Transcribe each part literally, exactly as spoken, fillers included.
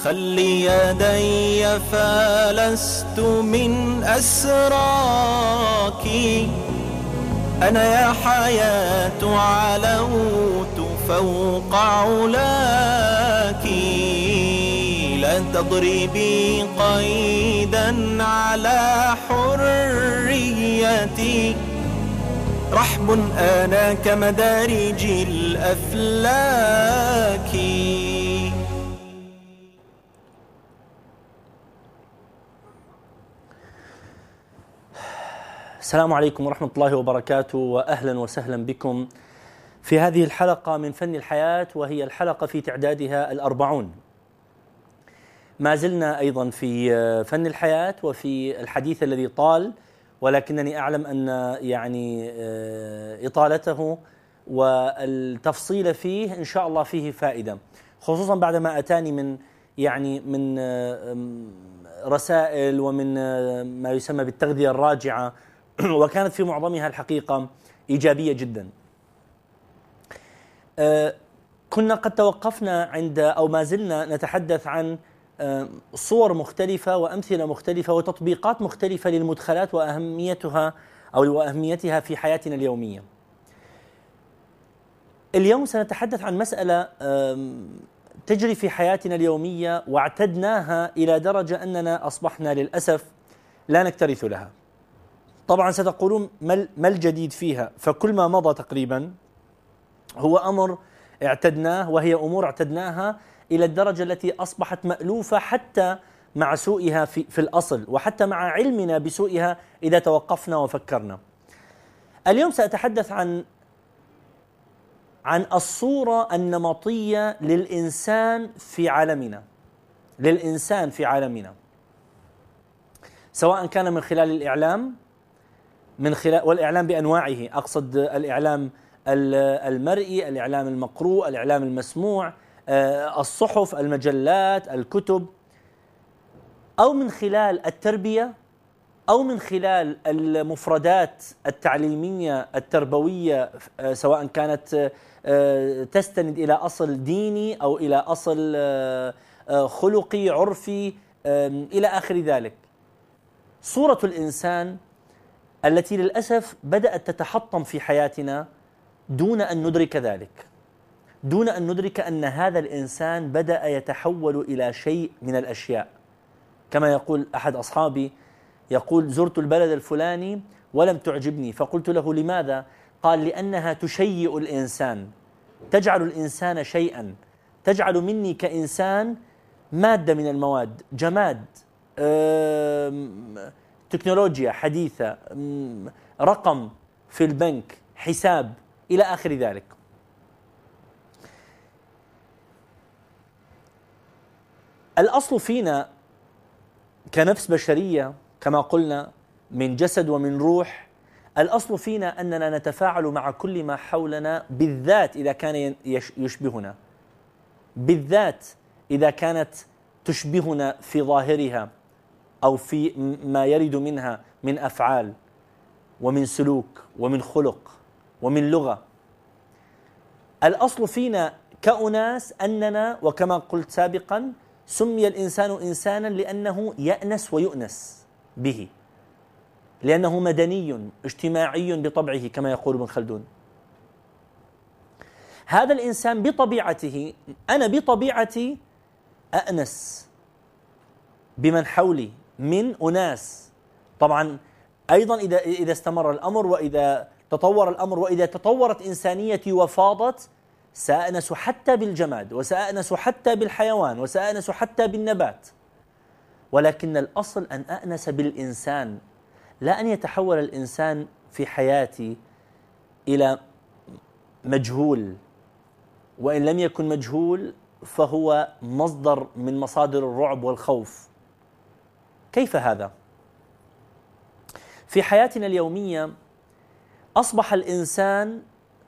خلي يدي فلست من أسراك، أنا يا حياة علوت فوق علاك، لا تضربي قيدا على حريتي، رحب أنا كمدارج الأفلاك. السلام عليكم ورحمة الله وبركاته، وأهلا وسهلا بكم في هذه الحلقة من فن الحياة، وهي الحلقة في تعدادها الأربعون. ما زلنا أيضا في فن الحياة وفي الحديث الذي طال، ولكنني أعلم أن يعني إطالته والتفصيل فيه إن شاء الله فيه فائدة، خصوصا بعدما أتاني من يعني من رسائل ومن ما يسمى بالتغذية الراجعة، وكانت في معظمها الحقيقة إيجابية جدا. كنا قد توقفنا عند أو ما زلنا نتحدث عن صور مختلفة وأمثلة مختلفة وتطبيقات مختلفة للمدخلات وأهميتها أو وأهميتها في حياتنا اليومية. اليوم سنتحدث عن مسألة تجري في حياتنا اليومية واعتدناها إلى درجة أننا أصبحنا للأسف لا نكترث لها. طبعا ستقولون ما الجديد فيها؟ فكل ما مضى تقريبا هو أمر اعتدناه، وهي أمور اعتدناها إلى الدرجة التي أصبحت مألوفة حتى مع سوءها في, في الأصل، وحتى مع علمنا بسوءها إذا توقفنا وفكرنا. اليوم سأتحدث عن عن الصورة النمطية للإنسان في عالمنا للإنسان في عالمنا سواء كان من خلال الإعلام من خلال والإعلام بأنواعه، أقصد الإعلام المرئي، الإعلام المقروء، الإعلام المسموع، الصحف، المجلات، الكتب، أو من خلال التربية، أو من خلال المفردات التعليمية التربوية، سواء كانت تستند إلى أصل ديني أو إلى أصل خلقي عرفي إلى آخر ذلك. صورة الإنسان التي للأسف بدأت تتحطم في حياتنا دون أن ندرك ذلك، دون أن ندرك أن هذا الإنسان بدأ يتحول إلى شيء من الأشياء. كما يقول أحد أصحابي، يقول: زرت البلد الفلاني ولم تعجبني، فقلت له: لماذا؟ قال: لأنها تشيء الإنسان، تجعل الإنسان شيئا، تجعل مني كإنسان مادة من المواد، جماد، تكنولوجيا حديثة، رقم في البنك، حساب، إلى آخر ذلك. الأصل فينا كنفس بشرية كما قلنا، من جسد ومن روح، الأصل فينا أننا نتفاعل مع كل ما حولنا، بالذات إذا كان يشبهنا، بالذات إذا كانت تشبهنا في ظاهرها أو في ما يرد منها من أفعال ومن سلوك ومن خلق ومن لغة. الأصل فينا كأناس أننا، وكما قلت سابقا، سمي الإنسان إنسانا لأنه يأنس ويؤنس به، لأنه مدني اجتماعي بطبعه كما يقول ابن خلدون. هذا الإنسان بطبيعته، أنا بطبيعتي أأنس بمن حولي من أناس. طبعا أيضا إذا إذا استمر الأمر وإذا تطور الأمر وإذا تطورت إنسانيتي وفاضت، سأأنس حتى بالجماد، وسأأنس حتى بالحيوان، وسأأنس حتى بالنبات. ولكن الأصل أن أأنس بالإنسان، لا أن يتحول الإنسان في حياتي إلى مجهول، وإن لم يكن مجهول فهو مصدر من مصادر الرعب والخوف. كيف هذا؟ في حياتنا اليومية أصبح الإنسان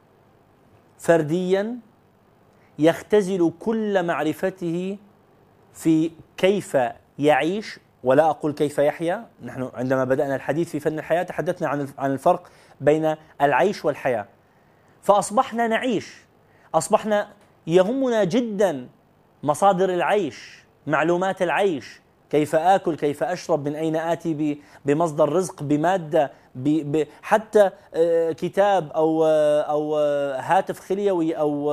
فرديا يختزل كل معرفته في كيف يعيش، ولا أقول كيف يحيا. نحن عندما بدأنا الحديث في فن الحياة تحدثنا عن عن الفرق بين العيش والحياة، فأصبحنا نعيش، أصبحنا يهمنا جدا مصادر العيش، معلومات العيش، كيف آكل، كيف أشرب، من أين آتي بمصدر رزق، بمادة، حتى كتاب أو أو هاتف خليوي أو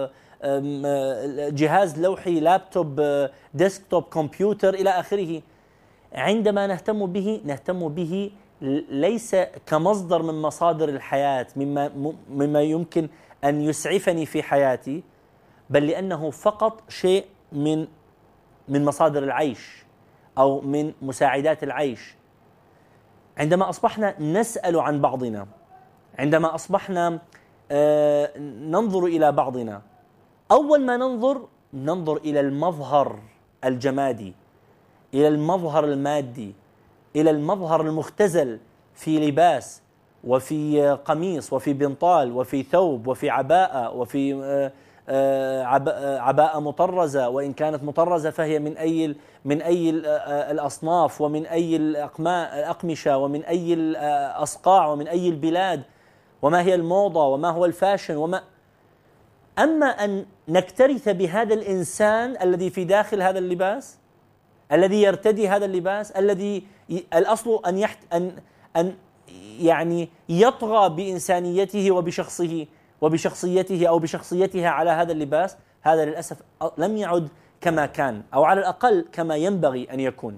جهاز لوحي، لابتوب، ديسكتوب، كمبيوتر إلى آخره. عندما نهتم به نهتم به ليس كمصدر من مصادر الحياة، مما مما يمكن أن يسعفني في حياتي، بل لأنه فقط شيء من من مصادر العيش أو من مساعدات العيش. عندما أصبحنا نسأل عن بعضنا، عندما أصبحنا ننظر إلى بعضنا، أول ما ننظر ننظر إلى المظهر الجمادي، إلى المظهر المادي، إلى المظهر المختزل في لباس وفي قميص وفي بنطال وفي ثوب وفي عباءة وفي عباءة مطرزة، وإن كانت مطرزة فهي من أي من أي الأصناف ومن أي الأقمشة ومن أي الأصقاع ومن أي البلاد، وما هي الموضة وما هو الفاشن وما. أما أن نكترث بهذا الإنسان الذي في داخل هذا اللباس، الذي يرتدي هذا اللباس، الذي الأصل أن يحت أن أن يعني يطغى بإنسانيته وبشخصه وبشخصيته أو بشخصيتها على هذا اللباس، هذا للأسف لم يعد كما كان، أو على الأقل كما ينبغي أن يكون.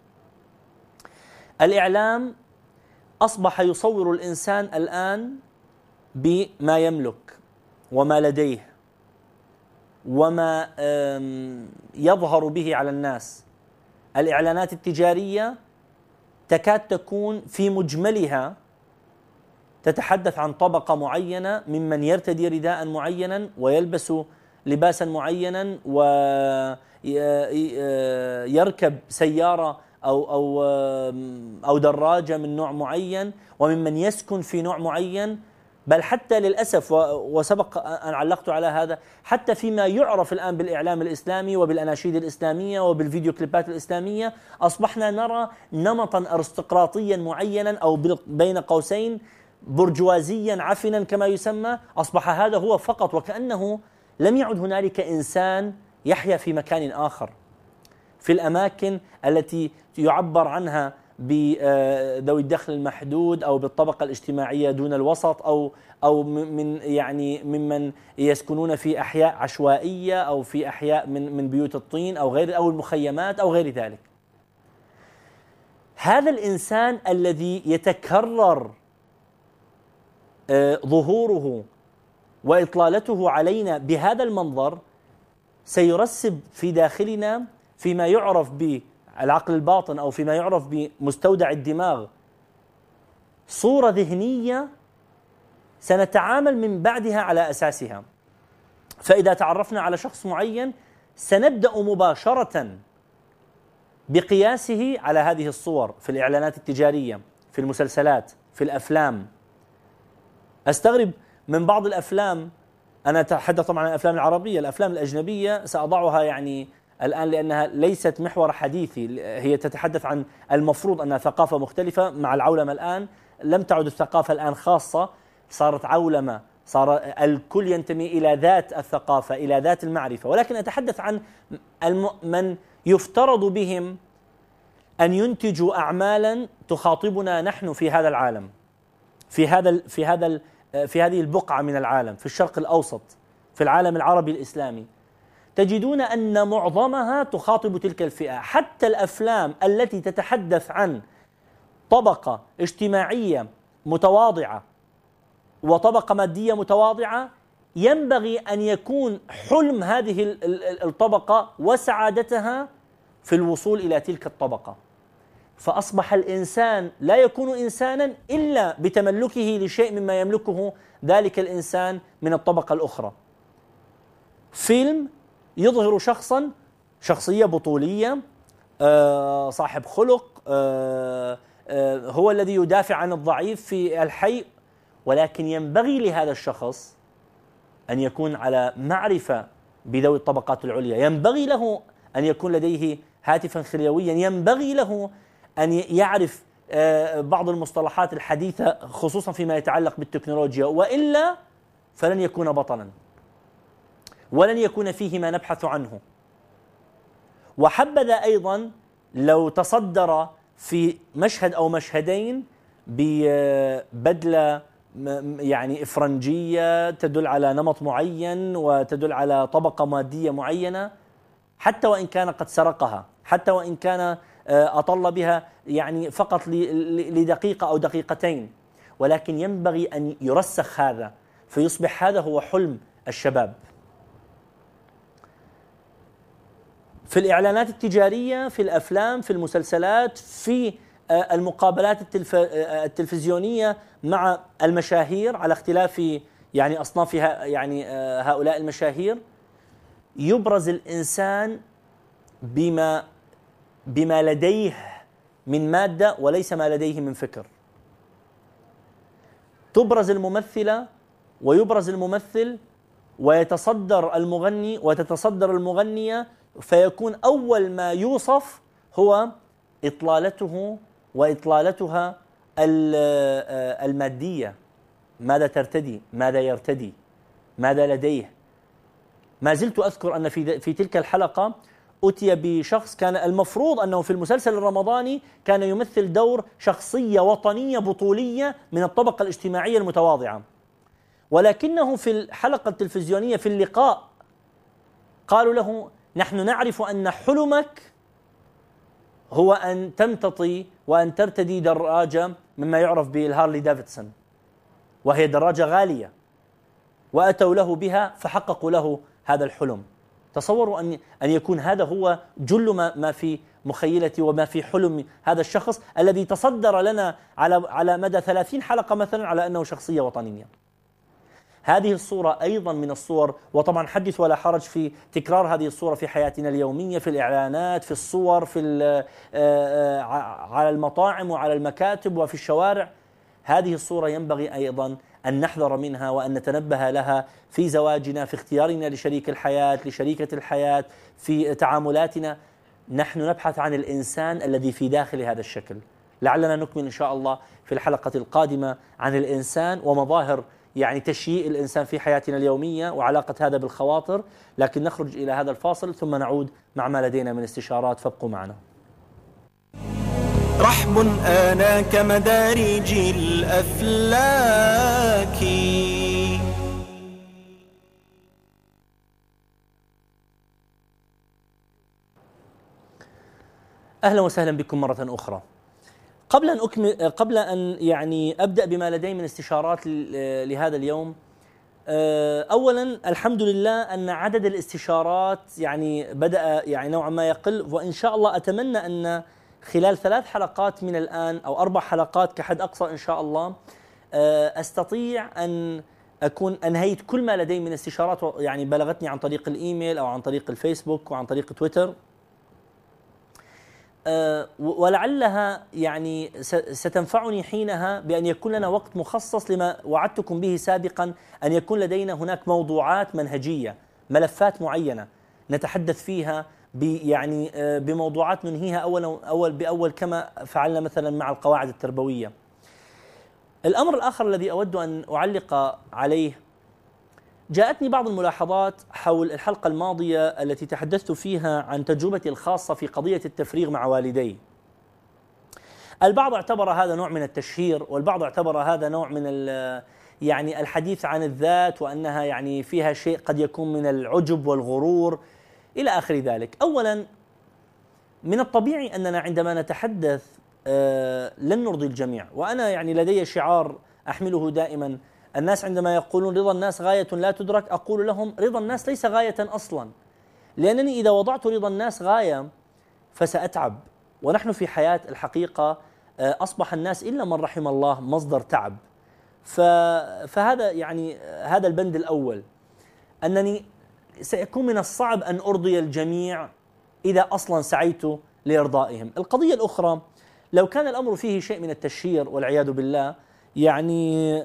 الإعلام أصبح يصور الإنسان الآن بما يملك وما لديه وما يظهر به على الناس. الإعلانات التجارية تكاد تكون في مجملها تتحدث عن طبقة معينة ممن يرتدي رداء معينا ويلبس لباسا معينا ويركب سيارة أو أو أو دراجة من نوع معين، وممن يسكن في نوع معين. بل حتى للأسف، وسبق أن علقت على هذا، حتى فيما يعرف الآن بالإعلام الإسلامي وبالأناشيد الإسلامية وبالفيديو كليبات الإسلامية، أصبحنا نرى نمطا أرستقراطيا معينا أو بين قوسين برجوازيا عفنا كما يسمى. أصبح هذا هو فقط، وكأنه لم يعد هنالك إنسان يحيا في مكان آخر، في الأماكن التي يعبر عنها بذوي الدخل المحدود أو بالطبقة الاجتماعية دون الوسط، أو أو من يعني ممن يسكنون في أحياء عشوائية أو في أحياء من من بيوت الطين أو غير، أو المخيمات أو غير ذلك. هذا الإنسان الذي يتكرر ظهوره وإطلالته علينا بهذا المنظر سيرسب في داخلنا فيما يعرف بالعقل الباطن أو فيما يعرف بمستودع الدماغ صورة ذهنية سنتعامل من بعدها على أساسها. فإذا تعرفنا على شخص معين سنبدأ مباشرة بقياسه على هذه الصور في الإعلانات التجارية، في المسلسلات، في الأفلام. أستغرب من بعض الأفلام، أنا أتحدث طبعا عن الأفلام العربية، الأفلام الأجنبية سأضعها يعني الآن لأنها ليست محور حديثي، هي تتحدث عن المفروض أنها ثقافة مختلفة مع العولمة. الآن لم تعد الثقافة الآن خاصة، صارت عولمة، صار الكل ينتمي إلى ذات الثقافة، إلى ذات المعرفة. ولكن أتحدث عن من يفترض بهم أن ينتجوا أعمالا تخاطبنا نحن في هذا العالم، في هذا في هذا في هذه البقعة من العالم، في الشرق الأوسط، في العالم العربي الإسلامي. تجدون أن معظمها تخاطب تلك الفئة. حتى الأفلام التي تتحدث عن طبقة اجتماعية متواضعة وطبقة مادية متواضعة، ينبغي أن يكون حلم هذه الطبقة وسعادتها في الوصول إلى تلك الطبقة. فأصبح الإنسان لا يكون إنسانا إلا بتملكه لشيء مما يملكه ذلك الإنسان من الطبقة الأخرى. فيلم يظهر شخصا، شخصية بطولية، صاحب خلق، هو الذي يدافع عن الضعيف في الحي، ولكن ينبغي لهذا الشخص أن يكون على معرفة بذوي الطبقات العليا، ينبغي له أن يكون لديه هاتفا خليويا، ينبغي له أن يعرف بعض المصطلحات الحديثة خصوصا فيما يتعلق بالتكنولوجيا، وإلا فلن يكون بطلا ولن يكون فيه ما نبحث عنه. وحبذا أيضا لو تصدر في مشهد أو مشهدين ببدلة يعني إفرنجية تدل على نمط معين وتدل على طبقة مادية معينة، حتى وإن كان قد سرقها، حتى وإن كان أطل بها يعني فقط لدقيقة أو دقيقتين، ولكن ينبغي أن يرسخ هذا فيصبح هذا هو حلم الشباب. في الإعلانات التجارية، في الأفلام، في المسلسلات، في المقابلات التلف... التلفزيونية مع المشاهير على اختلاف يعني أصنافها، يعني هؤلاء المشاهير، يبرز الإنسان بما بما لديه من مادة وليس ما لديه من فكر. تبرز الممثلة ويبرز الممثل ويتصدر المغني وتتصدر المغنية، فيكون أول ما يوصف هو إطلالته وإطلالتها المادية، ماذا ترتدي، ماذا يرتدي، ماذا لديه. ما زلت أذكر أن في في تلك الحلقة أتي بشخص كان المفروض أنه في المسلسل الرمضاني كان يمثل دور شخصية وطنية بطولية من الطبقة الاجتماعية المتواضعة، ولكنه في الحلقة التلفزيونية في اللقاء قالوا له: نحن نعرف أن حلمك هو أن تمتطي وأن ترتدي دراجة مما يعرف بالهارلي دافيدسون، وهي دراجة غالية، وأتوا له بها فحققوا له هذا الحلم. تصوروا أن أن يكون هذا هو جل ما ما في مخيلتي وما في حلم هذا الشخص الذي تصدر لنا على على مدى ثلاثين حلقة مثلا على أنه شخصية وطنية. هذه الصورة أيضا من الصور، وطبعا حدث ولا حرج في تكرار هذه الصورة في حياتنا اليومية، في الإعلانات، في الصور، في على المطاعم وعلى المكاتب وفي الشوارع. هذه الصورة ينبغي أيضا أن نحذر منها وأن نتنبه لها في زواجنا، في اختيارنا لشريك الحياة، لشريكة الحياة، في تعاملاتنا. نحن نبحث عن الإنسان الذي في داخل هذا الشكل. لعلنا نكمل إن شاء الله في الحلقة القادمة عن الإنسان ومظاهر يعني تشييء الإنسان في حياتنا اليومية وعلاقة هذا بالخواطر، لكن نخرج إلى هذا الفاصل ثم نعود مع ما لدينا من استشارات، فابقوا معنا. رحب آنا كمدارج الأفلاك. أهلا وسهلا بكم مرة أخرى. قبل أن أكمل قبل أن يعني أبدأ بما لدي من استشارات لهذا اليوم، أولا الحمد لله أن عدد الاستشارات يعني بدأ يعني نوعا ما يقل، وإن شاء الله أتمنى أن خلال ثلاث حلقات من الآن أو أربع حلقات كحد أقصى إن شاء الله أستطيع أن أكون أنهيت كل ما لدي من استشارات يعني بلغتني عن طريق الإيميل أو عن طريق الفيسبوك وعن طريق تويتر، ولعلها يعني ستنفعني حينها بأن يكون لنا وقت مخصص لما وعدتكم به سابقا، أن يكون لدينا هناك موضوعات منهجية، ملفات معينة نتحدث فيها يعني بموضوعات ننهيها أول أول بأول كما فعلنا مثلا مع القواعد التربوية. الأمر الآخر الذي أود أن أعلق عليه، جاءتني بعض الملاحظات حول الحلقة الماضية التي تحدثت فيها عن تجربتي الخاصة في قضية التفريغ مع والدي. البعض اعتبر هذا نوع من التشهير، والبعض اعتبر هذا نوع من يعني الحديث عن الذات، وأنها يعني فيها شيء قد يكون من العجب والغرور إلى آخر ذلك. أولا، من الطبيعي أننا عندما نتحدث آه لن نرضي الجميع، وأنا يعني لدي شعار أحمله دائما: الناس عندما يقولون رضا الناس غاية لا تدرك، أقول لهم رضا الناس ليس غاية أصلا، لأنني إذا وضعت رضا الناس غاية فسأتعب، ونحن في حياة الحقيقة آه أصبح الناس إلا من رحم الله مصدر تعب. فهذا يعني هذا البند الأول، أنني سيكون من الصعب أن أرضي الجميع إذا أصلا سعيت لإرضائهم. القضية الأخرى، لو كان الأمر فيه شيء من التشهير والعياذ بالله، يعني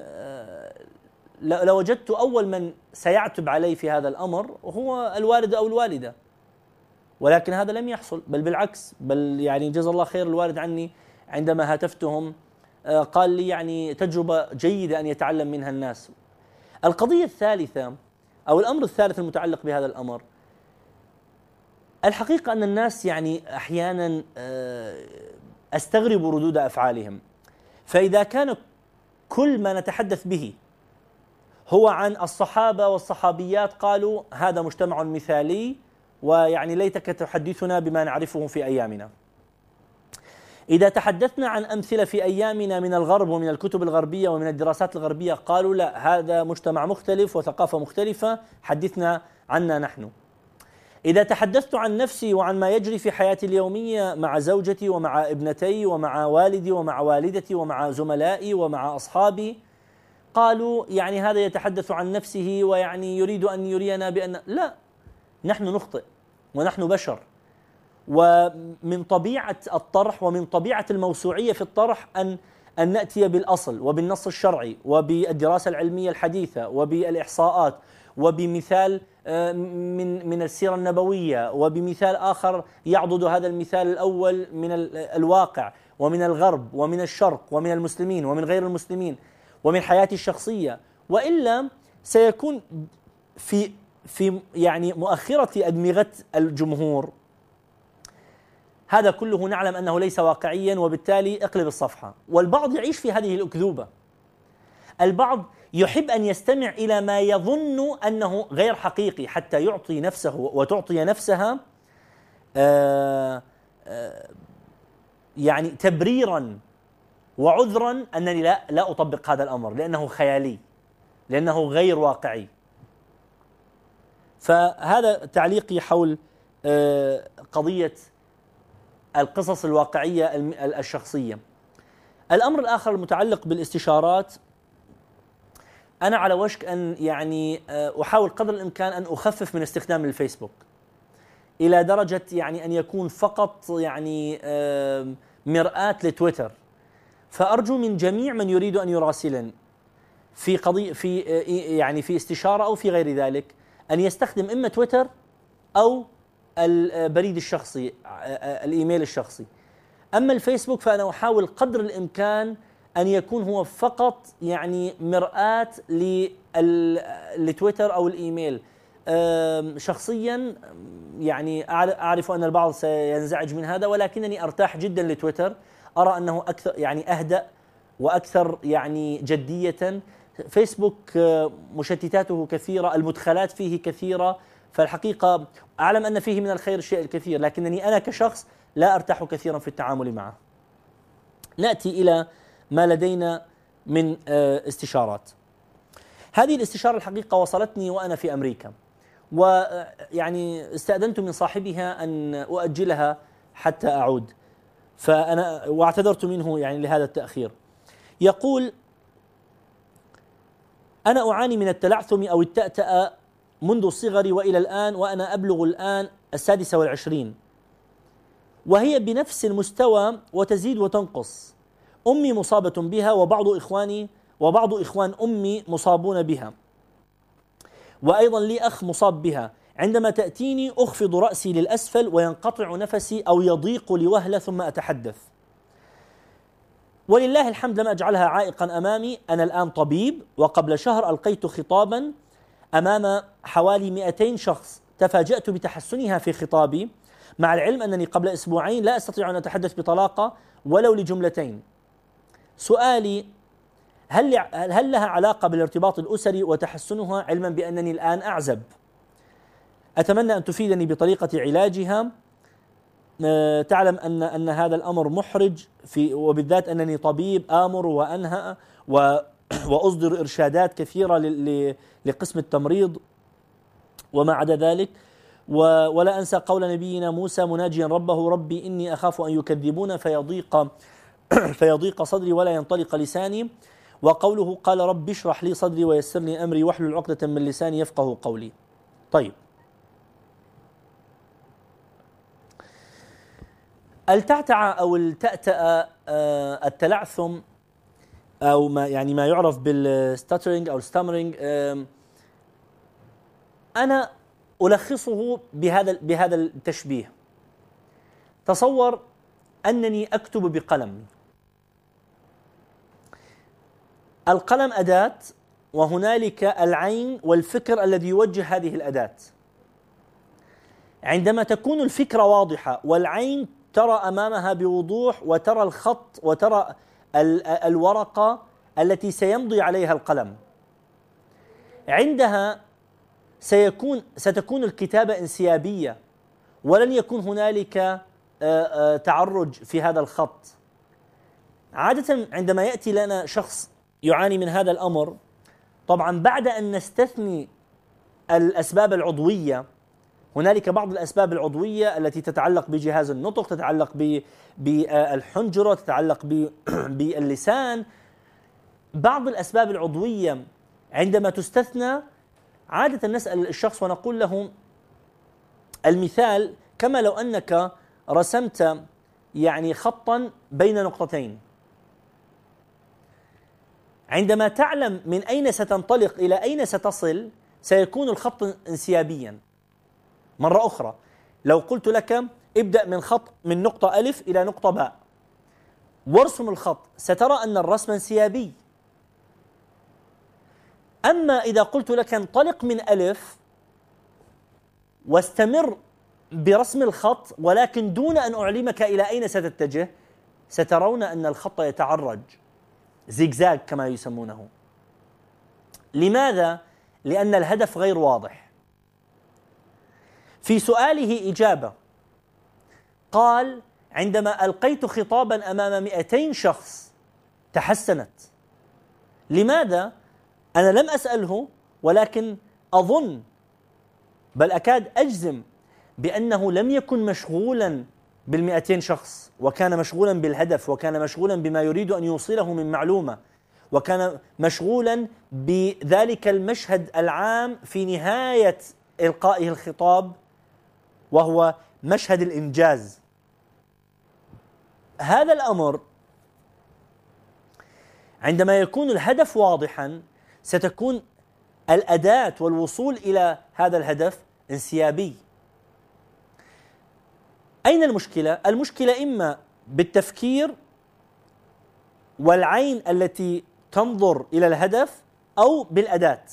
لوجدت أول من سيعتب علي في هذا الأمر هو الوالد أو الوالدة، ولكن هذا لم يحصل، بل بالعكس، بل يعني جزا الله خير الوالد عني عندما هاتفتهم قال لي يعني تجربة جيدة أن يتعلم منها الناس. القضية الثالثة أو الأمر الثالث المتعلق بهذا الأمر، الحقيقة أن الناس يعني أحيانا أستغرب ردود أفعالهم. فإذا كان كل ما نتحدث به هو عن الصحابة والصحابيات قالوا هذا مجتمع مثالي، ويعني ليتك تحدثنا بما نعرفه في أيامنا. إذا تحدثنا عن أمثلة في أيامنا من الغرب ومن الكتب الغربية ومن الدراسات الغربية قالوا لا، هذا مجتمع مختلف وثقافة مختلفة، حدثنا عنا نحن. إذا تحدثت عن نفسي وعن ما يجري في حياتي اليومية مع زوجتي ومع ابنتي ومع والدي ومع والدتي ومع زملائي ومع أصحابي قالوا يعني هذا يتحدث عن نفسه ويعني يريد أن يرينا بأن لا، نحن نخطئ ونحن بشر. ومن طبيعة الطرح ومن طبيعة الموسوعية في الطرح أن أن نأتي بالأصل وبالنص الشرعي وبالدراسة العلمية الحديثة وبالإحصاءات وبمثال من من السيرة النبوية وبمثال آخر يعضد هذا المثال الأول من الواقع ومن الغرب ومن الشرق ومن المسلمين ومن غير المسلمين ومن حياتي الشخصية، وإلا سيكون في في يعني مؤخرة أدمغة الجمهور هذا كله نعلم أنه ليس واقعيا، وبالتالي اقلب الصفحة. والبعض يعيش في هذه الأكذوبة. البعض يحب أن يستمع إلى ما يظن أنه غير حقيقي حتى يعطي نفسه وتعطي نفسها آآ آآ يعني تبريرا وعذرا أنني لا لا أطبق هذا الأمر لأنه خيالي، لأنه غير واقعي. فهذا تعليقي حول قضية القصص الواقعية الشخصية. الأمر الآخر المتعلق بالاستشارات، أنا على وشك أن يعني أحاول قدر الإمكان أن أخفف من استخدام الفيسبوك إلى درجة يعني أن يكون فقط يعني مرآة لتويتر. فأرجو من جميع من يريد أن يراسلن في قضية في يعني في استشارة أو في غير ذلك أن يستخدم إما تويتر أو البريد الشخصي، الإيميل الشخصي. أما الفيسبوك فأنا أحاول قدر الإمكان أن يكون هو فقط يعني مرآة لتويتر أو الإيميل. شخصيا يعني أعرف أن البعض سينزعج من هذا، ولكنني أرتاح جدا لتويتر، أرى أنه أكثر يعني أهدأ وأكثر يعني جدية. فيسبوك مشتتاته كثيرة، المدخلات فيه كثيرة، فالحقيقة أعلم أن فيه من الخير الشيء الكثير، لكنني أنا كشخص لا أرتاح كثيرا في التعامل معه. نأتي إلى ما لدينا من استشارات. هذه الاستشارة الحقيقة وصلتني وأنا في أمريكا، ويعني استأذنت من صاحبها أن أؤجلها حتى أعود، فأنا واعتذرت منه يعني لهذا التأخير. يقول: أنا أعاني من التلعثم أو التأتأة منذ صغري وإلى الآن، وأنا أبلغ الآن السادسة والعشرين، وهي بنفس المستوى وتزيد وتنقص. أمي مصابة بها، وبعض إخواني وبعض إخوان أمي مصابون بها، وأيضا لي أخ مصاب بها. عندما تأتيني أخفض رأسي للأسفل وينقطع نفسي أو يضيق لوهلة ثم أتحدث، ولله الحمد لم أجعلها عائقا أمامي. أنا الآن طبيب، وقبل شهر ألقيت خطابا أمام حوالي مئتين شخص، تفاجأت بتحسنها في خطابي، مع العلم أنني قبل أسبوعين لا أستطيع أن أتحدث بطلاقة ولو لجملتين. سؤالي: هل هل لها علاقة بالارتباط الأسري وتحسنها، علما بأنني الآن أعزب؟ أتمنى أن تفيدني بطريقة علاجها. تعلم أن أن هذا الأمر محرج، في وبالذات أنني طبيب آمر وأنهى وأصدر إرشادات كثيرة لقسم التمريض وما عدا ذلك. ولا أنسى قول نبينا موسى مناجيا ربه: ربي إني أخاف أن يكذبون فيضيق فيضيق صدري ولا ينطلق لساني، وقوله قال رب اشرح لي صدري ويسر لي أمري واحلل عقدة من لساني يفقه قولي. طيب، التعتعة أو التأتأة، التلعثم أو ما يعني ما يعرف بالستاترينج أو الستامرينج، أنا ألخصه بهذا بهذا التشبيه. تصور أنني أكتب بقلم. القلم أداة، وهنالك العين والفكر الذي يوجه هذه الأداة. عندما تكون الفكرة واضحة والعين ترى أمامها بوضوح وترى الخط وترى الورقة التي سيمضي عليها القلم، عندها سيكون ستكون الكتابة انسيابية ولن يكون هنالك تعرج في هذا الخط. عادة عندما يأتي لنا شخص يعاني من هذا الأمر، طبعا بعد أن نستثني الأسباب العضوية، هنالك بعض الأسباب العضوية التي تتعلق بجهاز النطق، تتعلق بالحنجرة، تتعلق باللسان، بعض الأسباب العضوية عندما تستثنى عادة نسأل الشخص ونقول له المثال كما لو أنك رسمت يعني خطا بين نقطتين، عندما تعلم من أين ستنطلق إلى أين ستصل سيكون الخط انسيابيا. مرة أخرى لو قلت لك ابدأ من خط من نقطة ألف إلى نقطة باء وارسم الخط، سترى أن الرسم انسيابي. أما إذا قلت لك انطلق من ألف واستمر برسم الخط ولكن دون أن أعلمك إلى أين ستتجه، سترون أن الخط يتعرج زيغزاغ كما يسمونه. لماذا؟ لأن الهدف غير واضح. في سؤاله إجابة، قال عندما ألقيت خطابا أمام مئتين شخص تحسنت. لماذا؟ أنا لم أسأله ولكن أظن بل أكاد أجزم بأنه لم يكن مشغولا بالمئتين شخص، وكان مشغولا بالهدف، وكان مشغولا بما يريد أن يوصله من معلومة، وكان مشغولا بذلك المشهد العام في نهاية إلقائه الخطاب وهو مشهد الإنجاز. هذا الأمر عندما يكون الهدف واضحا ستكون الأداة والوصول إلى هذا الهدف انسيابي. أين المشكلة؟ المشكلة إما بالتفكير والعين التي تنظر إلى الهدف أو بالأداة.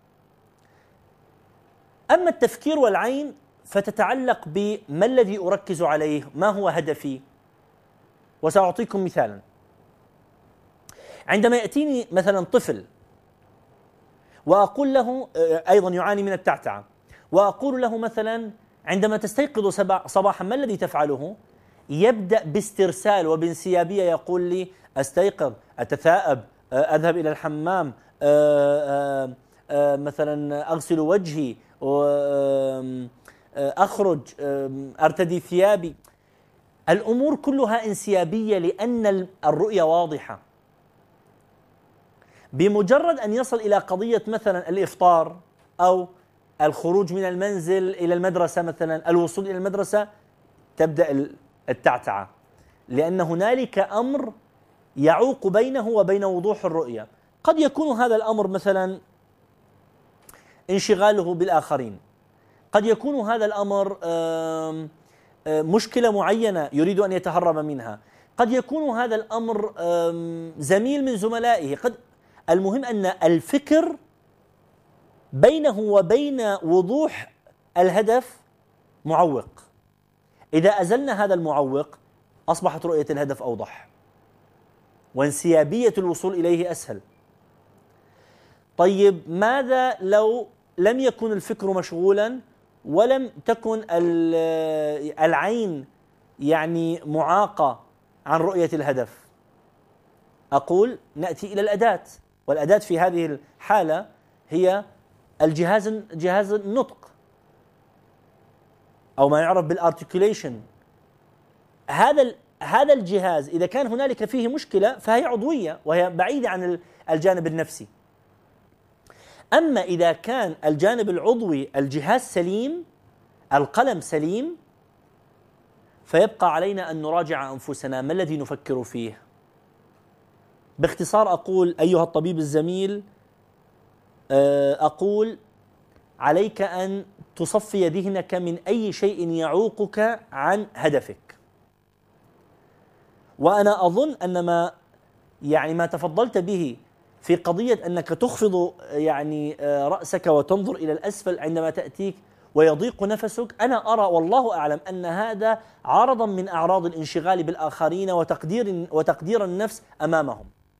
أما التفكير والعين فتتعلق بما الذي أركز عليه، ما هو هدفي. وسأعطيكم مثالا. عندما يأتيني مثلا طفل وأقول له أيضا يعاني من التعتعة، وأقول له مثلا عندما تستيقظ صباحا ما الذي تفعله؟ يبدأ باسترسال وبانسيابية يقول لي أستيقظ، أتثاءب، أذهب إلى الحمام، مثلا أغسل وجهي، أخرج، أرتدي ثيابي. الأمور كلها انسيابية لأن الرؤية واضحة. بمجرد أن يصل إلى قضية مثلا الإفطار أو الخروج من المنزل إلى المدرسة، مثلا الوصول إلى المدرسة، تبدأ التعتعة، لأن هنالك أمر يعوق بينه وبين وضوح الرؤية. قد يكون هذا الأمر مثلا انشغاله بالآخرين، قد يكون هذا الأمر مشكلة معينة يريد أن يتهرب منها، قد يكون هذا الأمر زميل من زملائه، قد المهم أن الفكر بينه وبين وضوح الهدف معوق. إذا أزلنا هذا المعوق أصبحت رؤية الهدف أوضح وانسيابية الوصول إليه أسهل. طيب ماذا لو لم يكن الفكر مشغولا ولم تكن العين يعني معاقة عن رؤية الهدف؟ أقول نأتي إلى الأداة، والأداة في هذه الحالة هي الجهاز جهاز النطق أو ما يعرف بالارتكوليشن. هذا هذا الجهاز إذا كان هنالك فيه مشكلة فهي عضوية وهي بعيدة عن الجانب النفسي. أما إذا كان الجانب العضوي الجهاز سليم، القلم سليم، فيبقى علينا أن نراجع أنفسنا ما الذي نفكر فيه. باختصار أقول أيها الطبيب الزميل، أقول عليك أن تصفي ذهنك من أي شيء يعوقك عن هدفك. وأنا أظن أن ما يعني ما تفضلت به في قضية أنك تخفض يعني رأسك وتنظر إلى الأسفل عندما تأتيك ويضيق نفسك، أنا أرى والله أعلم أن هذا عرضا من أعراض الانشغال بالآخرين وتقدير وتقدير النفس أمامهم.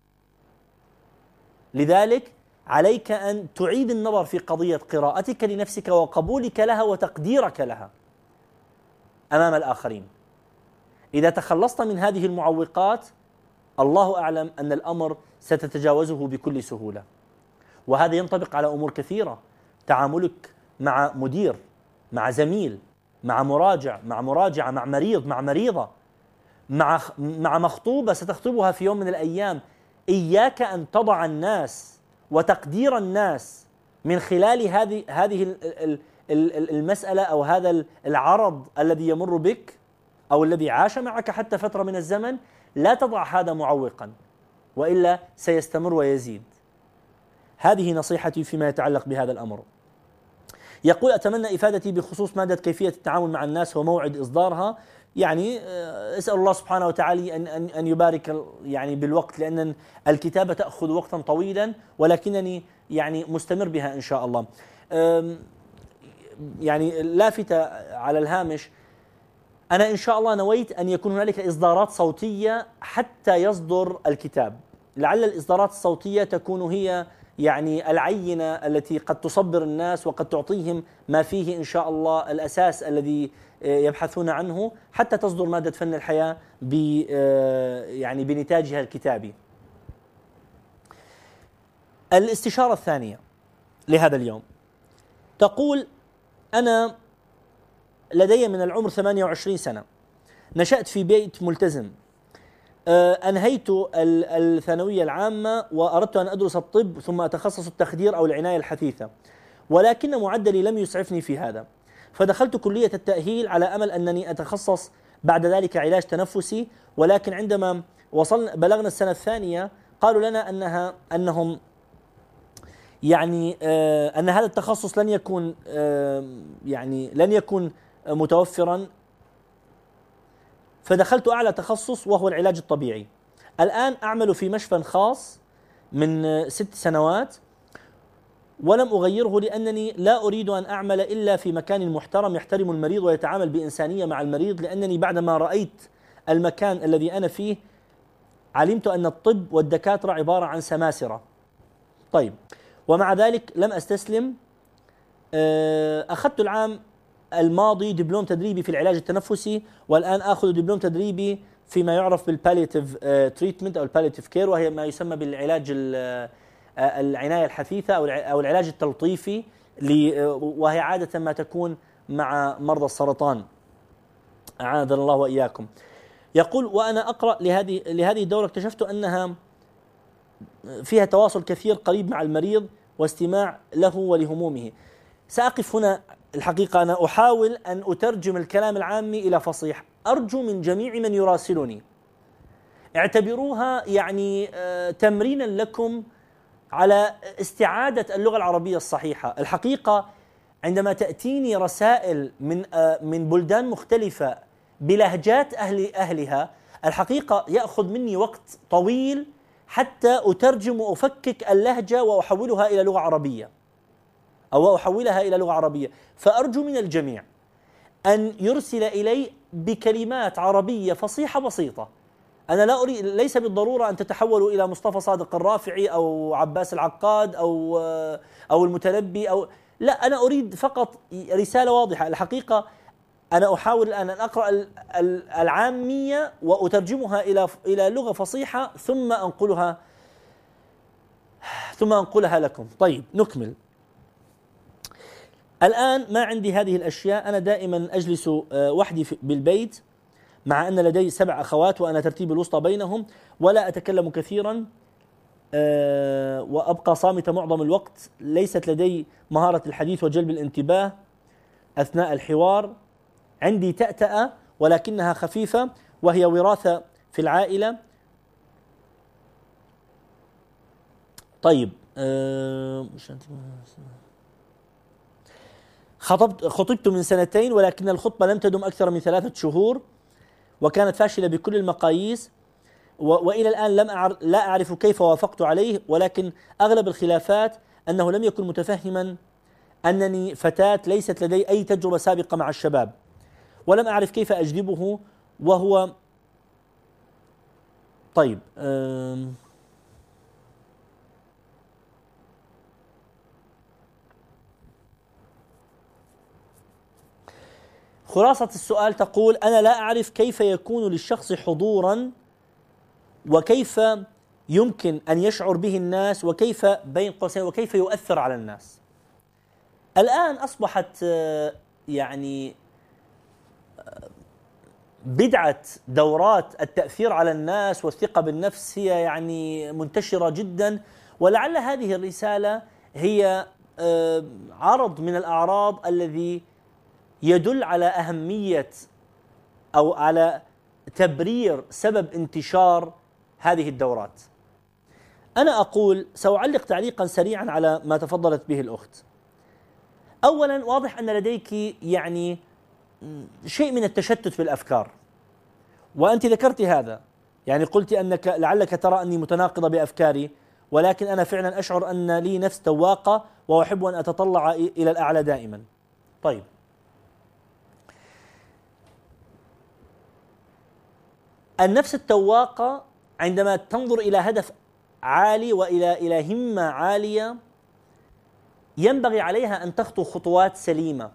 لذلك عليك أن تعيد النظر في قضية قراءتك لنفسك وقبولك لها وتقديرك لها أمام الآخرين. إذا تخلصت من هذه المعوقات الله أعلم أن الأمر ستتجاوزه بكل سهولة. وهذا ينطبق على أمور كثيرة، تعاملك مع مدير، مع زميل، مع مراجع، مع مراجعة، مع مريض، مع مريضة، مع مع مخطوبة ستخطبها في يوم من الأيام. إياك أن تضع الناس وتقدير الناس من خلال هذه هذه المسألة أو هذا العرض الذي يمر بك أو الذي عاش معك حتى فترة من الزمن. لا تضع هذا معوقا وإلا سيستمر ويزيد. هذه نصيحتي فيما يتعلق بهذا الأمر. يقول: أتمنى إفادتي بخصوص مادة كيفية التعامل مع الناس وموعد إصدارها. يعني أسأل الله سبحانه وتعالى أن أن يبارك يعني بالوقت، لأن الكتابة تأخذ وقتا طويلا، ولكنني يعني مستمر بها إن شاء الله. يعني لافتة على الهامش، أنا إن شاء الله نويت أن يكون هنالك إصدارات صوتية حتى يصدر الكتاب. لعل الإصدارات الصوتية تكون هي يعني العينة التي قد تصبر الناس وقد تعطيهم ما فيه إن شاء الله الأساس الذي يبحثون عنه حتى تصدر مادة فن الحياة ب يعني بنتاجها الكتابي. الاستشارة الثانية لهذا اليوم تقول: أنا لدي من العمر ثمانية وعشرين سنة، نشأت في بيت ملتزم، أنهيت الثانوية العامة وأردت أن أدرس الطب ثم أتخصص التخدير أو العناية الحثيثة، ولكن معدلي لم يسعفني في هذا، فدخلت كلية التأهيل على أمل أنني أتخصص بعد ذلك علاج تنفسي. ولكن عندما وصلنا بلغنا السنة الثانية قالوا لنا أنها أنهم يعني آه أن هذا التخصص لن يكون آه يعني لن يكون متوفرا، فدخلت أعلى تخصص وهو العلاج الطبيعي. الآن أعمل في مشفى خاص من ست سنوات ولم أغيره، لأنني لا أريد أن أعمل إلا في مكان محترم يحترم المريض ويتعامل بإنسانية مع المريض، لأنني بعدما رأيت المكان الذي أنا فيه علمت أن الطب والدكاترة عبارة عن سماسرة. طيب، ومع ذلك لم أستسلم. أخذت العام الماضي دبلوم تدريبي في العلاج التنفسي، والآن آخذ دبلوم تدريبي فيما يعرف بالبالياتيف تريتمنت أو البالياتيف كير، وهي ما يسمى بالعلاج العناية الحثيثة أو العلاج التلطيفي، وهي عادة ما تكون مع مرضى السرطان، أعاذنا الله وإياكم. يقول: وأنا أقرأ لهذه لهذه الدورة اكتشفت أنها فيها تواصل كثير قريب مع المريض واستماع له ولهمومه. سأقف هنا. الحقيقة أنا أحاول أن أترجم الكلام العامي إلى فصيح. أرجو من جميع من يراسلني اعتبروها يعني تمرينا لكم على استعادة اللغة العربية الصحيحة. الحقيقة عندما تأتيني رسائل من من بلدان مختلفة بلهجات أهل أهلها، الحقيقة يأخذ مني وقت طويل حتى أترجم وأفكك اللهجة وأحولها إلى لغة عربية أو أحولها إلى لغة عربية. فأرجو من الجميع أن يرسل إلي بكلمات عربية فصيحة بسيطة. أنا لا أريد، ليس بالضرورة أن تتحولوا إلى مصطفى صادق الرافعي أو عباس العقاد أو أو المتنبي أو لا، أنا أريد فقط رسالة واضحة. الحقيقة أنا أحاول الآن أن أقرأ العامية وأترجمها إلى إلى لغة فصيحة ثم أنقلها ثم أنقلها لكم. طيب، نكمل. الآن ما عندي هذه الأشياء. أنا دائما أجلس وحدي بالبيت، مع أن لدي سبع أخوات وأنا ترتيب الوسطى بينهم، ولا أتكلم كثيرا وأبقى صامتة معظم الوقت. ليست لدي مهارة الحديث وجلب الانتباه أثناء الحوار. عندي تأتأة ولكنها خفيفة وهي وراثة في العائلة. طيب، خطبت خطبت من سنتين، ولكن الخطبة لم تدم أكثر من ثلاثة شهور وكانت فاشلة بكل المقاييس، وإلى الآن لم أعرف لا أعرف كيف وافقت عليه، ولكن أغلب الخلافات أنه لم يكن متفهما أنني فتاة ليست لدي أي تجربة سابقة مع الشباب، ولم أعرف كيف أجذبه وهو طيب. خلاصة السؤال تقول: أنا لا أعرف كيف يكون للشخص حضورا، وكيف يمكن أن يشعر به الناس، وكيف بين قوسين وكيف يؤثر على الناس. الآن أصبحت يعني بدعة دورات التأثير على الناس والثقة بالنفس هي يعني منتشرة جدا، ولعل هذه الرسالة هي عرض من الأعراض الذي يدل على أهمية أو على تبرير سبب انتشار هذه الدورات. أنا أقول سأعلق تعليقا سريعا على ما تفضلت به الأخت. أولا، واضح أن لديك يعني شيء من التشتت بالأفكار، وأنت ذكرت هذا، يعني قلت أنك لعلك ترى أني متناقضة بأفكاري، ولكن أنا فعلا أشعر أن لي نفس تواقة وأحب أن أتطلع إلى الأعلى دائما. طيب، النفس التواقة عندما تنظر إلى هدف عالي وإلى إلى همة عالية ينبغي عليها أن تخطو خطوات سليمة.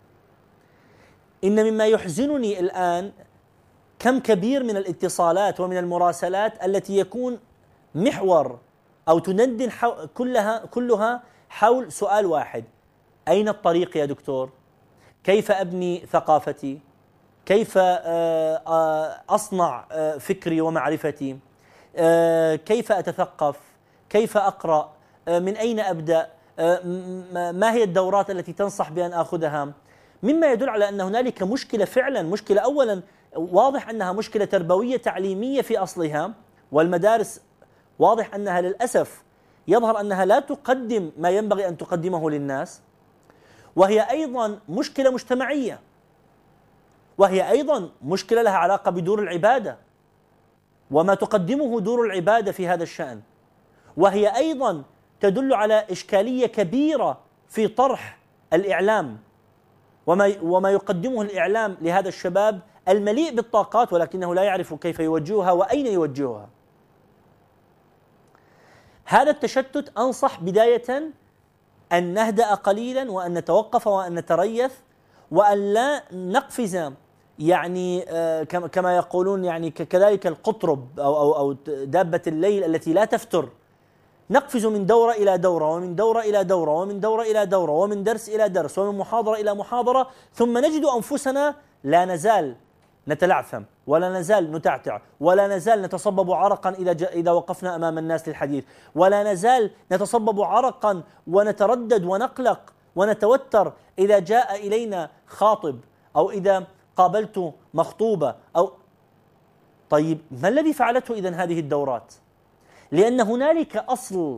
إن مما يحزنني الآن كم كبير من الاتصالات ومن المراسلات التي يكون محور أو تندن كلها كلها حول سؤال واحد: أين الطريق يا دكتور؟ كيف أبني ثقافتي؟ كيف أصنع فكري ومعرفتي؟ كيف أتثقف؟ كيف أقرأ؟ من أين أبدأ؟ ما هي الدورات التي تنصح بأن آخذها؟ مما يدل على أن هنالك مشكلة فعلا، مشكلة أولا واضح أنها مشكلة تربوية تعليمية في أصلها، والمدارس واضح أنها للأسف يظهر أنها لا تقدم ما ينبغي أن تقدمه للناس، وهي أيضا مشكلة مجتمعية، وهي أيضا مشكلة لها علاقة بدور العبادة وما تقدمه دور العبادة في هذا الشأن، وهي أيضا تدل على إشكالية كبيرة في طرح الإعلام وما وما يقدمه الإعلام لهذا الشباب المليء بالطاقات، ولكنه لا يعرف كيف يوجهها وأين يوجهها. هذا التشتت أنصح بداية أن نهدأ قليلا، وأن نتوقف وأن نتريث، وأن لا نقفز يعني كما يقولون يعني كذلك القطرب أو أو أو دابة الليل التي لا تفتر، نقفز من دورة إلى دورة، ومن دورة إلى دورة، ومن دورة إلى دورة، ومن درس إلى درس، ومن محاضرة إلى محاضرة، ثم نجد أنفسنا لا نزال نتلعثم، ولا نزال نتعتع، ولا نزال نتصبب عرقا إذا إذا وقفنا أمام الناس للحديث، ولا نزال نتصبب عرقا ونتردد ونقلق ونتوتر إذا جاء إلينا خاطب، أو إذا قابلت مخطوبة أو طيب، ما الذي فعلته إذن هذه الدورات؟ لأن هنالك أصل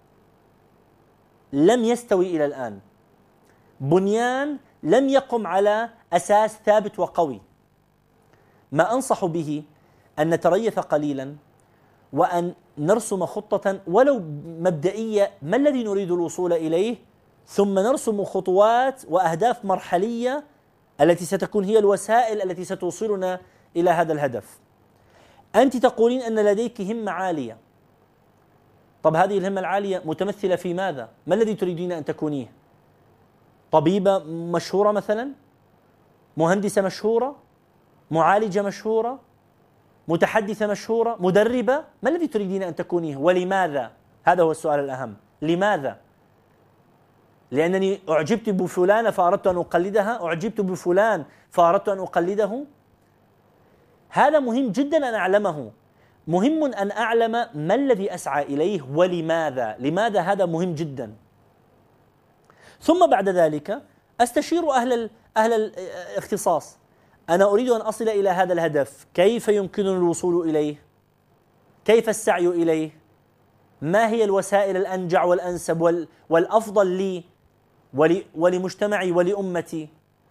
لم يستوي إلى الآن، بنيان لم يقم على أساس ثابت وقوي. ما أنصح به أن نتريث قليلا، وأن نرسم خطة ولو مبدئية ما الذي نريد الوصول إليه، ثم نرسم خطوات وأهداف مرحلية التي ستكون هي الوسائل التي ستوصلنا إلى هذا الهدف. أنت تقولين أن لديك همة عالية. طب هذه الهمة العالية متمثلة في ماذا؟ ما الذي تريدين أن تكونيه؟ طبيبة مشهورة مثلا؟ مهندسة مشهورة؟ معالجة مشهورة؟ متحدثة مشهورة؟ مدربة؟ ما الذي تريدين أن تكونيه ولماذا؟ هذا هو السؤال الأهم. لماذا؟ لأنني أعجبت بفلانة فأردت أن أقلدها، أعجبت بفلان فأردت أن أقلده. هذا مهم جدا أن أعلمه، مهم أن أعلم ما الذي أسعى إليه ولماذا. لماذا هذا مهم جدا. ثم بعد ذلك أستشير أهل أهل الاختصاص. أنا أريد أن أصل إلى هذا الهدف، كيف يمكنني الوصول إليه؟ كيف السعي إليه؟ ما هي الوسائل الأنجع والأنسب والأفضل لي ولمجتمعي ولأمتي؟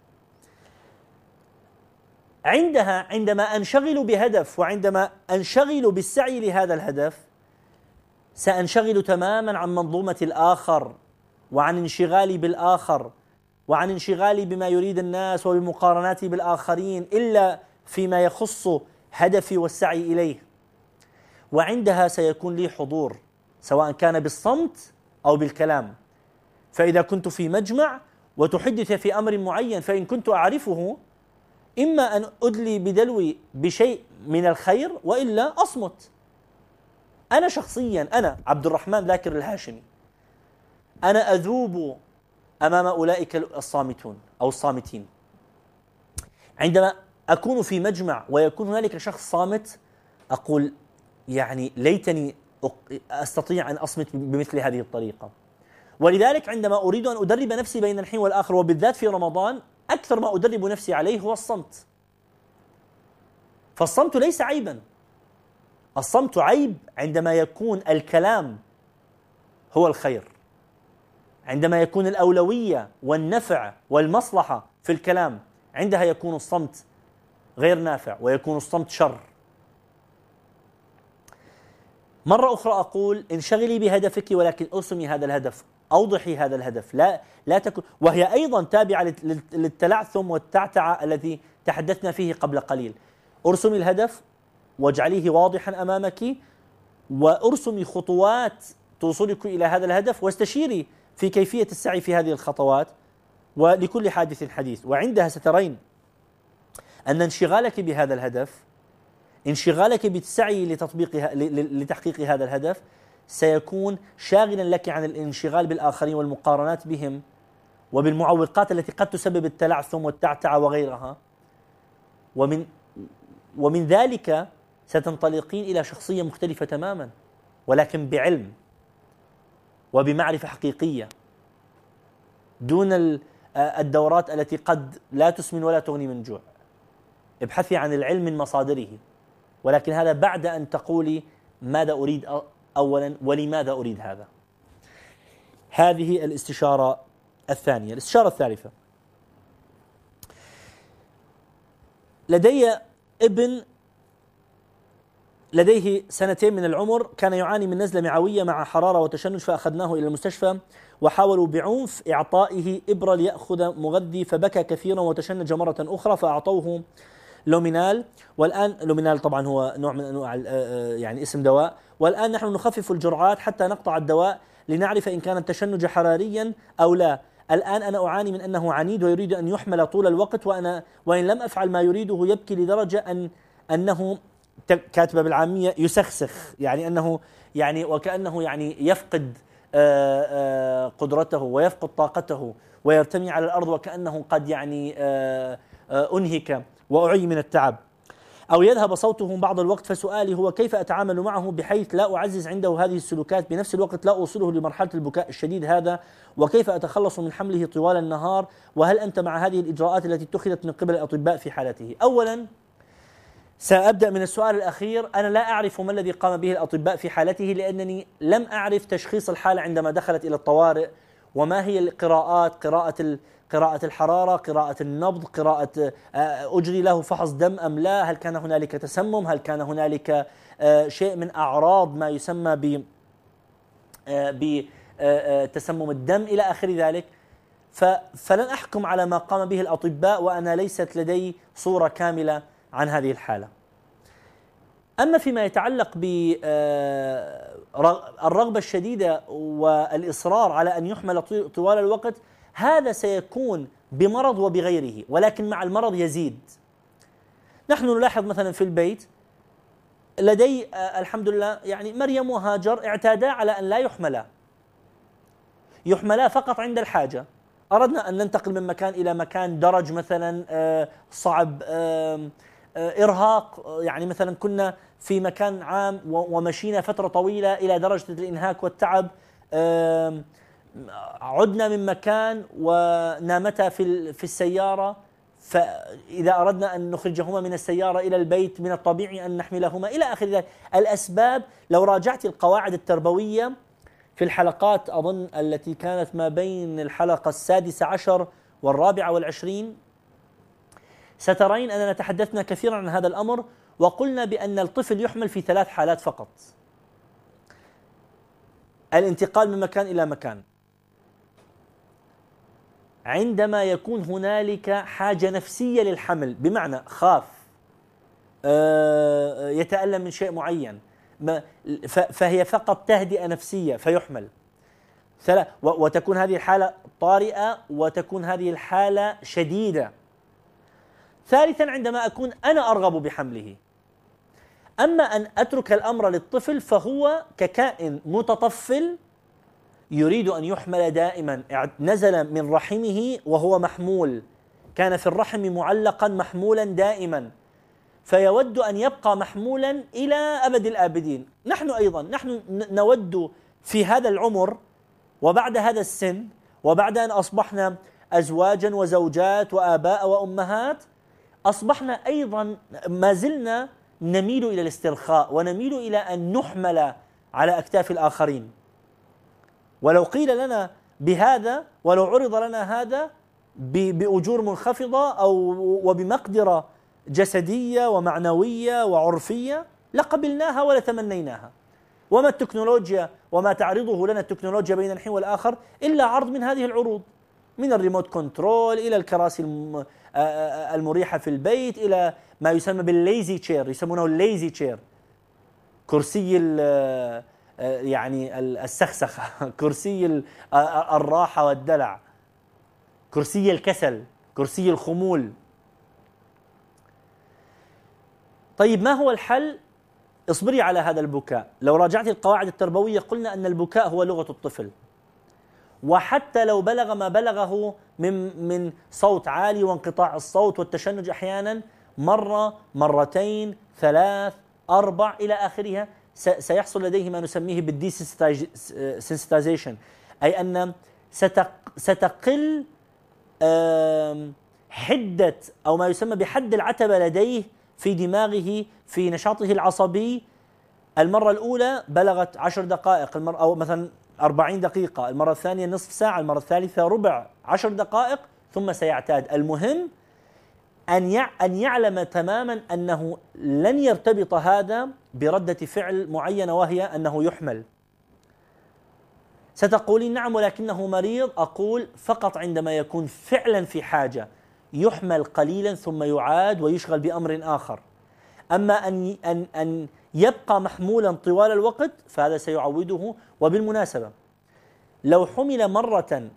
عندها عندما أنشغل بهدف وعندما أنشغل بالسعي لهذا الهدف سأنشغل تماما عن منظومة الآخر وعن انشغالي بالآخر وعن انشغالي بما يريد الناس وبمقارناتي بالآخرين إلا فيما يخص هدفي والسعي إليه. وعندها سيكون لي حضور سواء كان بالصمت أو بالكلام. فإذا كنت في مجمع وتحدث في أمر معين فإن كنت أعرفه إما أن أدلي بدلوي بشيء من الخير وإلا أصمت. أنا شخصيا أنا عبد الرحمن ذاكر الهاشمي أنا أذوب أمام أولئك الصامتون أو الصامتين. عندما أكون في مجمع ويكون هنالك شخص صامت أقول يعني ليتني أستطيع أن أصمت بمثل هذه الطريقة. ولذلك عندما أريد أن أدرب نفسي بين الحين والآخر وبالذات في رمضان أكثر ما أدرب نفسي عليه هو الصمت. فالصمت ليس عيبا، الصمت عيب عندما يكون الكلام هو الخير، عندما يكون الأولوية والنفع والمصلحة في الكلام، عندها يكون الصمت غير نافع ويكون الصمت شر. مرة أخرى أقول انشغلي بهدفك ولكن أرسمي هذا الهدف، أوضحي هذا الهدف، لا لا تكن، وهي أيضا تابعة للتلعثم والتعتعة الذي تحدثنا فيه قبل قليل. أرسمي الهدف واجعليه واضحا أمامك، وأرسمي خطوات توصلك إلى هذا الهدف، واستشيري في كيفية السعي في هذه الخطوات، ولكل حادث حديث. وعندها سترين أن انشغالك بهذا الهدف، انشغالك بالسعي لتطبيق لتحقيق هذا الهدف سيكون شاغلا لك عن الانشغال بالآخرين والمقارنات بهم وبالمعوقات التي قد تسبب التلعثم والتعتعة وغيرها. ومن ومن ذلك ستنطلقين إلى شخصية مختلفة تماما، ولكن بعلم وبمعرفة حقيقية، دون الدورات التي قد لا تسمن ولا تغني من جوع. ابحثي عن العلم من مصادره، ولكن هذا بعد أن تقولي ماذا أريد أولا ولماذا أريد هذا. هذه الاستشارة الثانية. الاستشارة الثالثة، لدي ابن لديه سنتين من العمر، كان يعاني من نزلة معوية مع حرارة وتشنج، فأخذناه إلى المستشفى وحاولوا بعنف إعطائه إبرة ليأخذ مغذي، فبكى كثيرا وتشنج مرة أخرى، فأعطوه لومينال. والآن لومينال طبعا هو نوع من أنواع يعني اسم دواء، والآن نحن نخفف الجرعات حتى نقطع الدواء لنعرف إن كان التشنج حراريا أو لا. الآن أنا أعاني من أنه عنيد ويريد أن يحمل طول الوقت، وأنا وإن لم أفعل ما يريده يبكي لدرجة أن أنه كاتبة بالعامية يسخسخ، يعني أنه يعني وكأنه يعني يفقد قدرته ويفقد طاقته ويرتمي على الأرض وكأنه قد يعني أنهك وأعي من التعب، أو يذهب صوته بعض الوقت. فسؤالي هو كيف أتعامل معه بحيث لا أعزز عنده هذه السلوكات بنفس الوقت لا أوصله لمرحلة البكاء الشديد هذا، وكيف أتخلص من حمله طوال النهار، وهل أنت مع هذه الإجراءات التي اتخذت من قبل الأطباء في حالته؟ أولا سأبدأ من السؤال الأخير. أنا لا أعرف ما الذي قام به الأطباء في حالته، لأنني لم أعرف تشخيص الحالة عندما دخلت إلى الطوارئ، وما هي القراءات، قراءة قراءة الحرارة، قراءة النبض، قراءة أجري له فحص دم أم لا، هل كان هنالك تسمم، هل كان هنالك شيء من أعراض ما يسمى ب بتسمم الدم إلى آخر ذلك. فلن أحكم على ما قام به الأطباء وأنا ليست لدي صورة كاملة عن هذه الحالة. أما فيما يتعلق بالرغبة الشديدة والإصرار على أن يحمل طوال الوقت، هذا سيكون بمرض وبغيره، ولكن مع المرض يزيد. نحن نلاحظ مثلا في البيت لدي الحمد لله يعني مريم وهاجر اعتادا على أن لا يحملا، يحملا فقط عند الحاجة. أردنا أن ننتقل من مكان إلى مكان، درج مثلا صعب، إرهاق، يعني مثلا كنا في مكان عام ومشينا فترة طويلة إلى درجة الإنهاك والتعب، عدنا من مكان ونامتا في في السيارة، فإذا أردنا أن نخرجهما من السيارة إلى البيت من الطبيعي أن نحملهما إلى آخر ذلك. الأسباب لو راجعت القواعد التربوية في الحلقات أظن التي كانت ما بين الحلقة السادسة عشر والرابعة والعشرين، سترين أننا تحدثنا كثيرا عن هذا الأمر، وقلنا بأن الطفل يحمل في ثلاث حالات فقط: الانتقال من مكان إلى مكان، عندما يكون هنالك حاجة نفسية للحمل، بمعنى خاف، يتألم من شيء معين، فهي فقط تهدئة نفسية فيحمل. وتكون هذه الحالة طارئة وتكون هذه الحالة شديدة. ثالثا عندما أكون أنا أرغب بحمله. أما أن أترك الأمر للطفل فهو ككائن متطفل يريد أن يحمل دائما، نزل من رحمه وهو محمول، كان في الرحم معلقا محمولا دائما، فيود أن يبقى محمولا إلى أبد الآبدين. نحن أيضا نحن نود في هذا العمر وبعد هذا السن وبعد أن أصبحنا أزواجا وزوجات وآباء وأمهات، أصبحنا أيضا ما زلنا نميل إلى الاسترخاء ونميل إلى أن نحمل على أكتاف الآخرين. ولو قيل لنا بهذا، ولو عرض لنا هذا بأجور منخفضة أو وبمقدرة جسدية ومعنوية وعرفية لقبلناها ولا تمنيناها. وما التكنولوجيا وما تعرضه لنا التكنولوجيا بين الحين والآخر إلا عرض من هذه العروض، من الريموت كنترول إلى الكراسي المريحة في البيت إلى ما يسمى بالليزي تشير، يسمونه الليزي تشير، كرسي يعني السخسخة، كرسي الراحة والدلع، كرسي الكسل، كرسي الخمول. طيب ما هو الحل؟ اصبري على هذا البكاء. لو راجعت القواعد التربوية قلنا أن البكاء هو لغة الطفل، وحتى لو بلغ ما بلغه من من صوت عالي وانقطاع الصوت والتشنج أحيانا، مرة مرتين ثلاث أربع إلى آخرها، سيحصل لديه ما نسميه بالديسنسيتايزيشن، أي أن ستقل حدة أو ما يسمى بحد العتبة لديه في دماغه في نشاطه العصبي. المرة الأولى بلغت عشر دقائق، المرة أو مثلا أربعين دقيقة، المرة الثانية نصف ساعة، المرة الثالثة ربع، عشر دقائق، ثم سيعتاد. المهم أن أن يعلم تماما أنه لن يرتبط هذا بردة فعل معينة وهي أنه يحمل. ستقولين نعم ولكنه مريض. أقول فقط عندما يكون فعلا في حاجة يحمل قليلا ثم يعاد ويشغل بأمر آخر. أما أن أن أن يبقى محمولا طوال الوقت فهذا سيعوده. وبالمناسبة لو حمل مرة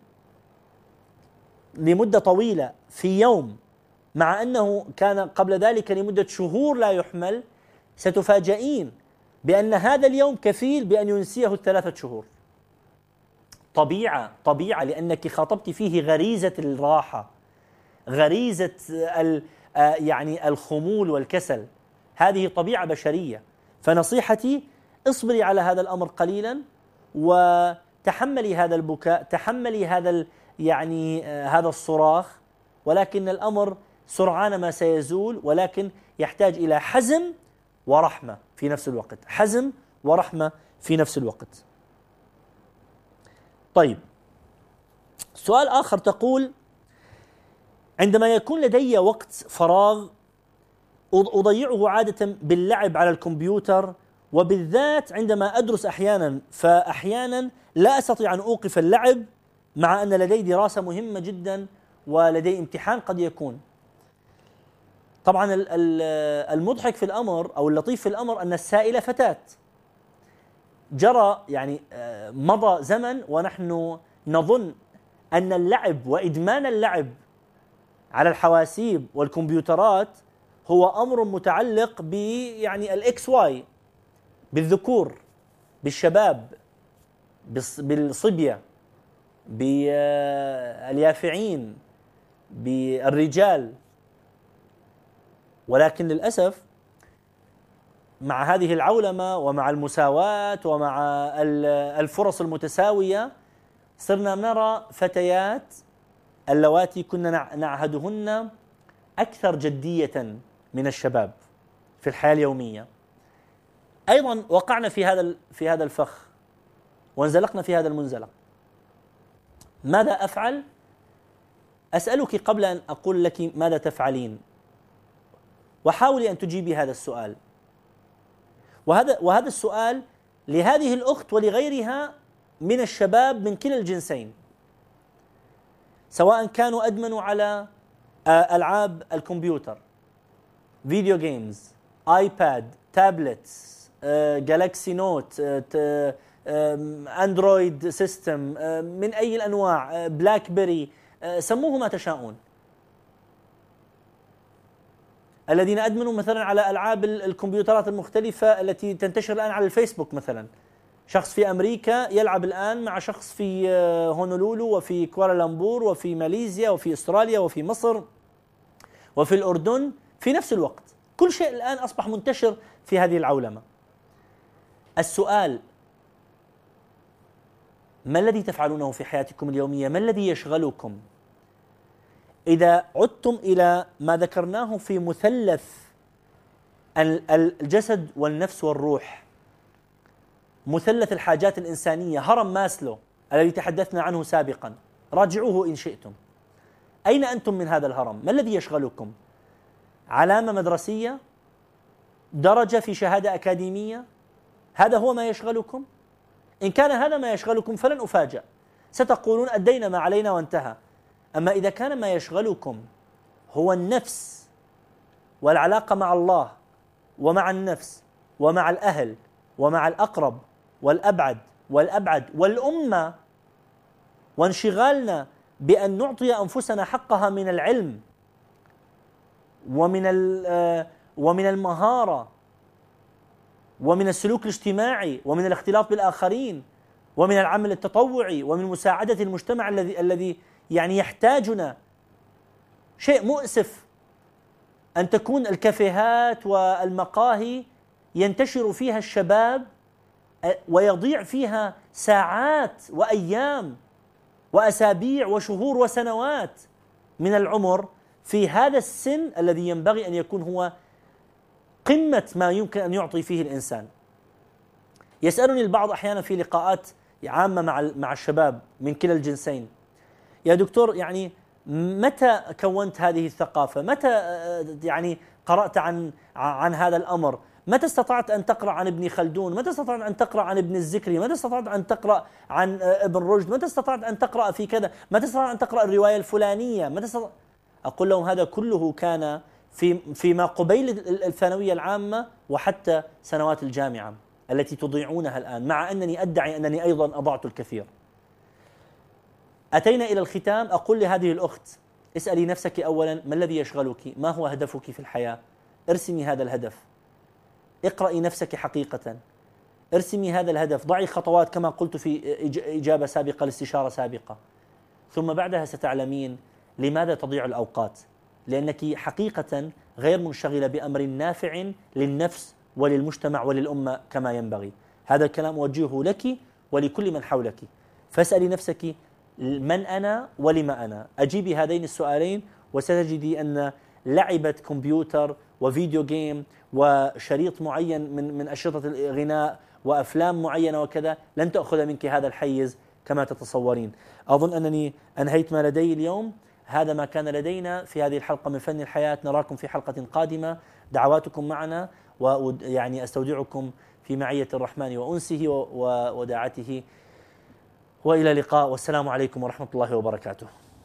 لمدة طويلة في يوم مع أنه كان قبل ذلك لمدة شهور لا يحمل، ستفاجئين بأن هذا اليوم كفيل بأن ينسيه الثلاثة شهور. طبيعة طبيعة لأنك خاطبت فيه غريزة الراحة، غريزة يعني الخمول والكسل، هذه طبيعة بشرية. فنصيحتي اصبري على هذا الأمر قليلا وتحملي هذا البكاء، تحملي هذا يعني هذا الصراخ، ولكن الأمر سرعان ما سيزول، ولكن يحتاج إلى حزم ورحمة في نفس الوقت، حزم ورحمة في نفس الوقت. طيب سؤال آخر، تقول عندما يكون لدي وقت فراغ أضيعه عادة باللعب على الكمبيوتر، وبالذات عندما أدرس أحيانا، فأحيانا لا أستطيع أن أوقف اللعب مع أن لدي دراسة مهمة جدا ولدي امتحان قد يكون. طبعا المضحك في الأمر أو اللطيف في الأمر أن السائلة فتاة. جرى يعني مضى زمن ونحن نظن أن اللعب وإدمان اللعب على الحواسيب والكمبيوترات هو أمر متعلق ب يعني الإكس واي، بالذكور، بالشباب، بالصبية، باليافعين، بالرجال. ولكن للأسف مع هذه العولمة ومع المساواة ومع الفرص المتساوية صرنا نرى فتيات اللواتي كنا نعهدهن أكثر جدية من الشباب في الحياة اليومية. أيضا وقعنا في هذا في هذا الفخ وانزلقنا في هذا المنزلق. ماذا أفعل؟ أسألك قبل أن أقول لك ماذا تفعلين، وحاولي أن تجيبي هذا السؤال. وهذا وهذا السؤال لهذه الأخت ولغيرها من الشباب من كلا الجنسين. سواء كانوا أدمنوا على ألعاب الكمبيوتر، فيديو جيمز، آيباد، تابلتس، جالاكسي نوت، أندرويد سيستم من أي الأنواع، بلاك بيري، سموه ما تشاءون، الذين أدمنوا مثلا على ألعاب الكمبيوترات المختلفة التي تنتشر الآن على الفيسبوك مثلا. شخص في أمريكا يلعب الآن مع شخص في هونولولو وفي كوالالمبور وفي ماليزيا وفي أستراليا وفي مصر وفي الأردن في نفس الوقت. كل شيء الآن أصبح منتشر في هذه العولمة. السؤال: ما الذي تفعلونه في حياتكم اليومية؟ ما الذي يشغلكم؟ إذا عدتم إلى ما ذكرناه في مثلث الجسد والنفس والروح، مثلث الحاجات الإنسانية، هرم ماسلو الذي تحدثنا عنه سابقا، راجعوه إن شئتم. أين أنتم من هذا الهرم؟ ما الذي يشغلكم؟ علامة مدرسية؟ درجة في شهادة أكاديمية؟ هذا هو ما يشغلكم؟ إن كان هذا ما يشغلكم فلن أفاجأ، ستقولون أدينا ما علينا وانتهى. أما إذا كان ما يشغلكم هو النفس والعلاقة مع الله ومع النفس ومع الأهل ومع الأقرب والأبعد والأبعد والأمة، وانشغالنا بأن نعطي أنفسنا حقها من العلم ومن ومن المهارة ومن السلوك الاجتماعي ومن الاختلاط بالآخرين ومن العمل التطوعي ومن مساعدة المجتمع الذي الذي يعني يحتاجنا. شيء مؤسف أن تكون الكافيهات والمقاهي ينتشر فيها الشباب ويضيع فيها ساعات وأيام وأسابيع وشهور وسنوات من العمر في هذا السن الذي ينبغي أن يكون هو قمة ما يمكن أن يعطي فيه الإنسان. يسألني البعض أحيانا في لقاءات عامة مع مع الشباب من كلا الجنسين: يا دكتور، يعني متى كونت هذه الثقافة؟ متى يعني قرأت عن عن هذا الأمر؟ متى استطعت أن تقرأ عن ابن خلدون؟ متى استطعت أن تقرأ عن ابن الزكري؟ متى استطعت أن تقرأ عن ابن رشد؟ متى استطعت أن تقرأ في كذا؟ متى استطعت أن تقرأ الرواية الفلانية؟ متى استطعت؟ أقول لهم هذا كله كان في فيما قبيل الثانوية العامة وحتى سنوات الجامعة التي تضيعونها الآن، مع أنني أدعي أنني أيضا أضعت الكثير. أتينا إلى الختام. أقول لهذه الأخت: اسألي نفسك أولا، ما الذي يشغلك؟ ما هو هدفك في الحياة؟ ارسمي هذا الهدف، اقرأي نفسك حقيقة، ارسمي هذا الهدف، ضعي خطوات كما قلت في إجابة سابقة لاستشارة سابقة، ثم بعدها ستعلمين لماذا تضيع الأوقات، لأنك حقيقة غير منشغلة بأمر نافع للنفس وللمجتمع وللأمة كما ينبغي. هذا الكلام أوجهه لك ولكل من حولك. فاسألي نفسك: من أنا ولما أنا؟ أجيبي هذين السؤالين وستجدي أن لعبة كمبيوتر وفيديو جيم وشريط معين من من أشرطة الغناء وأفلام معينة وكذا لن تأخذ منك هذا الحيز كما تتصورين. أظن أنني أنهيت ما لدي اليوم. هذا ما كان لدينا في هذه الحلقة من فن الحياة. نراكم في حلقة قادمة. دعواتكم معنا، ويعني أستودعكم في معية الرحمن وأنسه وداعته، وإلى اللقاء، والسلام عليكم ورحمة الله وبركاته.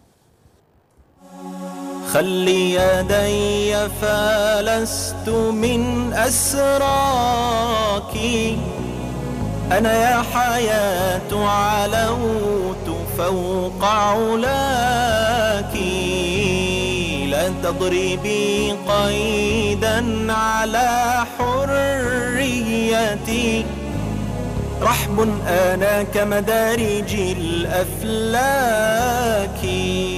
خلي يدي فلست من أسراك، أنا يا حياة علوت فوق علاك، لا تضربي قيدا على حريتي، رحب أنا كمدارج الأفلاك.